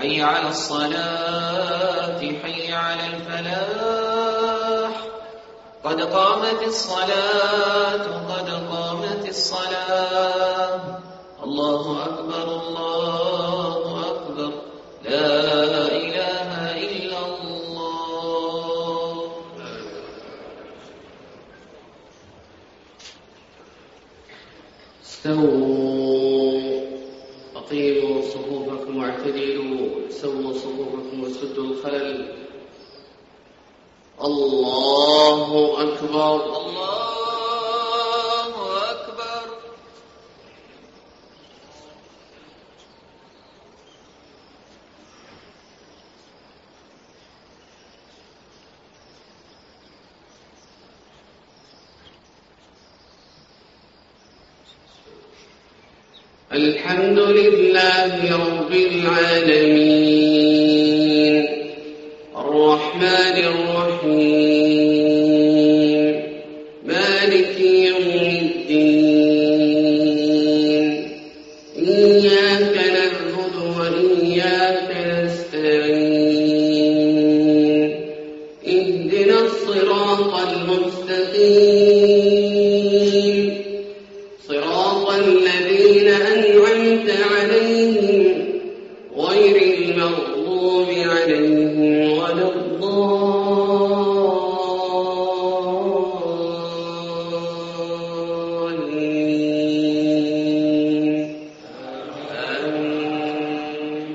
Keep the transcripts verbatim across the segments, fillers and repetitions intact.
حي على الصلاة حي على الفلاح قد قامت الصلاة قد قامت الصلاة الله أكبر الله أكبر لا إله إلا الله. استووا أقيموا صفوفكم واعتدلوا سووا صفوفكم وسدوا الخلل. الله أكبر الله أكبر. الحمد لله رب العالمين الرحمن الرحيم مالك يوم الدين إياك نعبد وإياك نستعين اهدنا الصراط المستقيم صراط الذين أنعمت عليهم غير المغضوب عليهم ولا الضالين. آمين.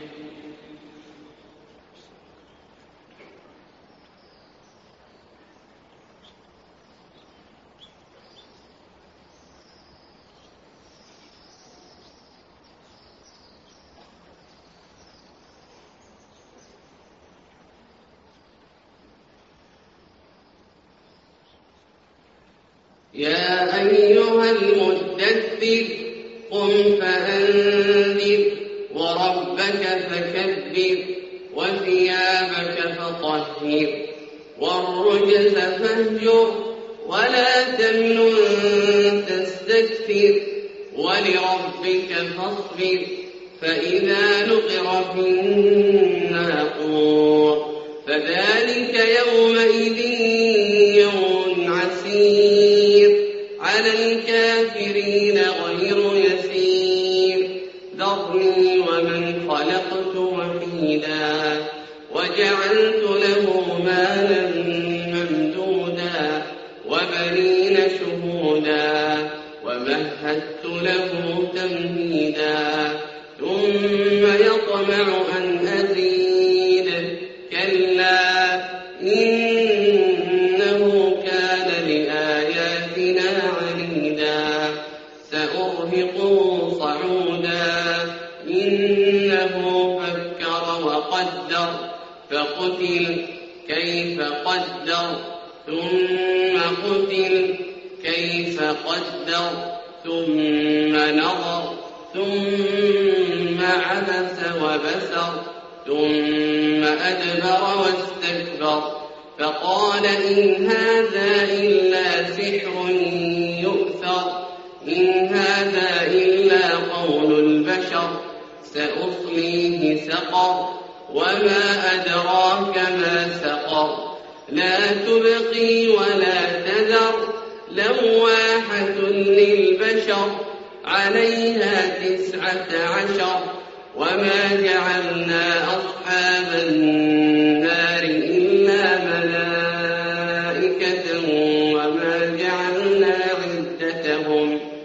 يا أيها المدثر قم فأنذر وربك فكبر وثيابك فطهر والرجز فاهجر ولا تمنن تستكثر ولربك فاصبر فإذا نقر في الناقور فذلك يومئذ يوم عسير على الكافرين غير يسير ذرني ومن خلقت وحيدا وجعلت له مالا ممدودا وبنين شهودا ومهدت له تمهيدا ثم يطمع أن أزيد كلا إنه كان لآياتنا عنيدا سأرهقه صعودا إنه فكر وقدر فقتل كيف قدر ثم قتل كيف قدر ثم نظر ثم عبس وبسر ثم أدبر واستكبر فقال إن هذا إلا سحر يؤثر إن هذا إلا قول البشر سأصليه سقر وما أدراك ما سقر لا تبقي ولا تذر لواحة للبشر عليها تسعة عشر وما جعلنا أصحاب النار إلا ملائكة وما جعلنا عدتهم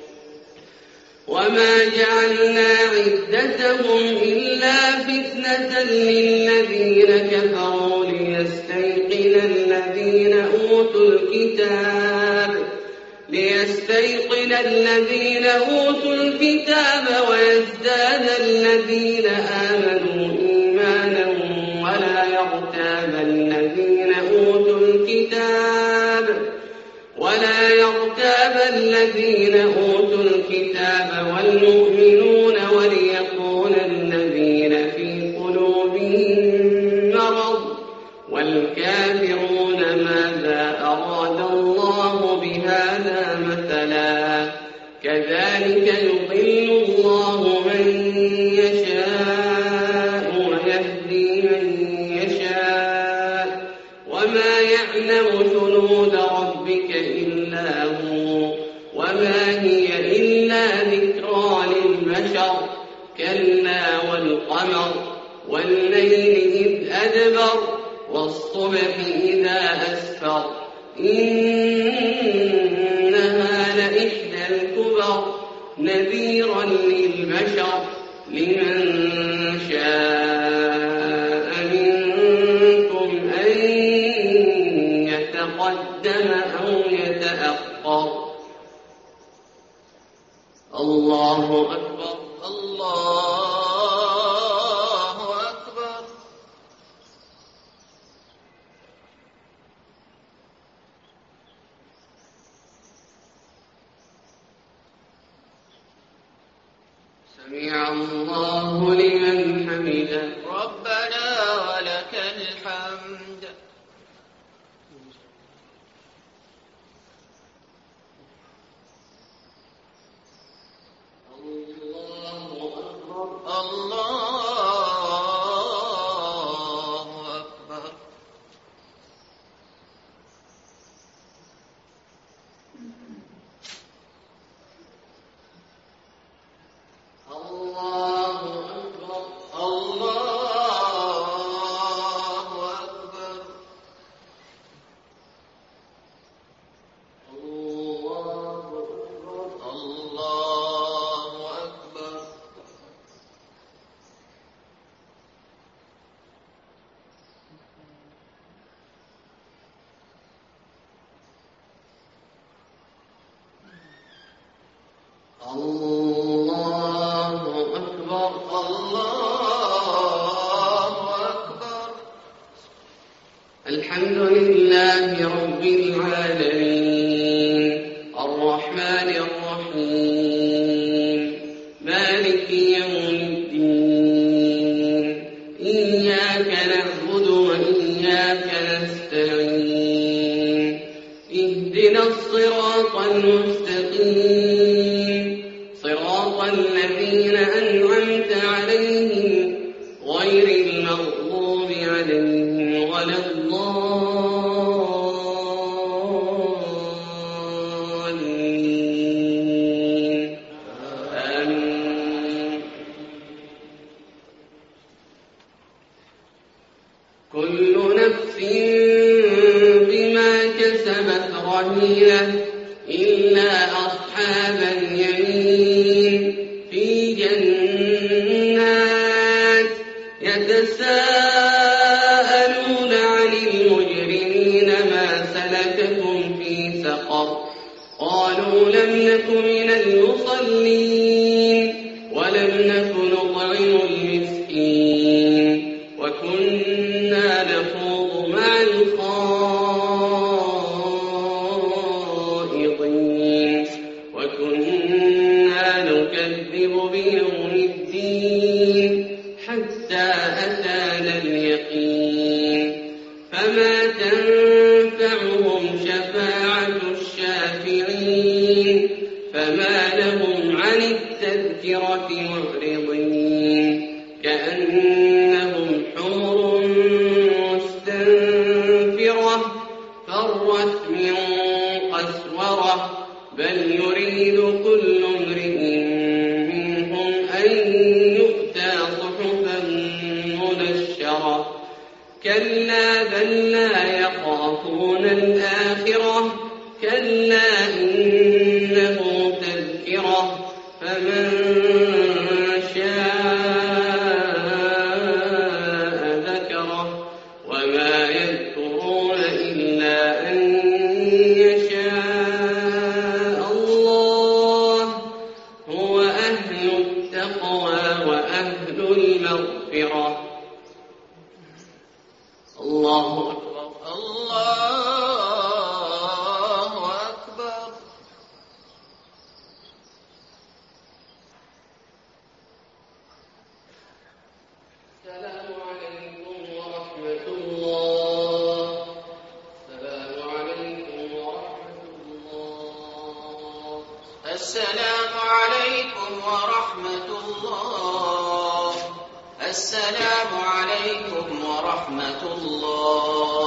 وما جعلنا عدتهم إلا فتنة للذين كفروا ليستيقن الذين أوتوا الكتاب ليستيقن الذين أوتوا الكتاب ويزداد الذين آمنوا إيمانا ولا يرتاب الذين أوتوا الكتاب ولا يرتاب الذين أوتوا الكتاب والمؤمنون وليقول الذين في قلوبهم مرض والكافرون ماذا أراد الله بهذا مثلا كذلك يضل الله من يشاء والليل إذ أدبر والصبح إذا أسفر إنها لإحدى الكبر نذيرا للبشر لمن شاء منكم أن يتقدم أو يتأخر. الله أكبر. الله أكبر. سمع الله لمن حمده. ربنا ولك الحمد. الله أكبر. الله أكبر. الله أكبر. الله أكبر. الله أكبر. الله أكبر. الحمد لله رب العالمين الرحمن الرحيم مالك يوم الدين إياك نعبد وإياك نستعين اهدنا الصراط المستقيم صراط الذين أنعمت عليهم غير المغضوب عليهم ولا الضالين آمين. كل نفس بما كسبت رهينة إلا أصحاب اليمين في جنات يتساءلون عن المجرمين ما سلككم في سقر قالوا لم نك من المصلين ولم نك نطعم المسكين وكنا نخوض مع الخائضين وكنا نكذب بيوم الدين حتى أتانا اليقين فما تنفعهم شفاعة الشافعين فما لهم عن التذكرة معرضين كأنهم حمر مستنفرة فرت من قسورة بل يريد كل امرئ منهم أن يؤتى صحفا منشرة كلا بل لا يخافون الآخرة كلا إنه تذكرة فمن شاء ذكره وما يذكرون إلا أن يشاء الله هو أهل التقوى وأهل المغفرة. الله أكبر. الله أكبر. السلام عليكم ورحمة الله. السلام عليكم ورحمة الله. السلام عليكم ورحمة الله. السلام عليكم ورحمة الله.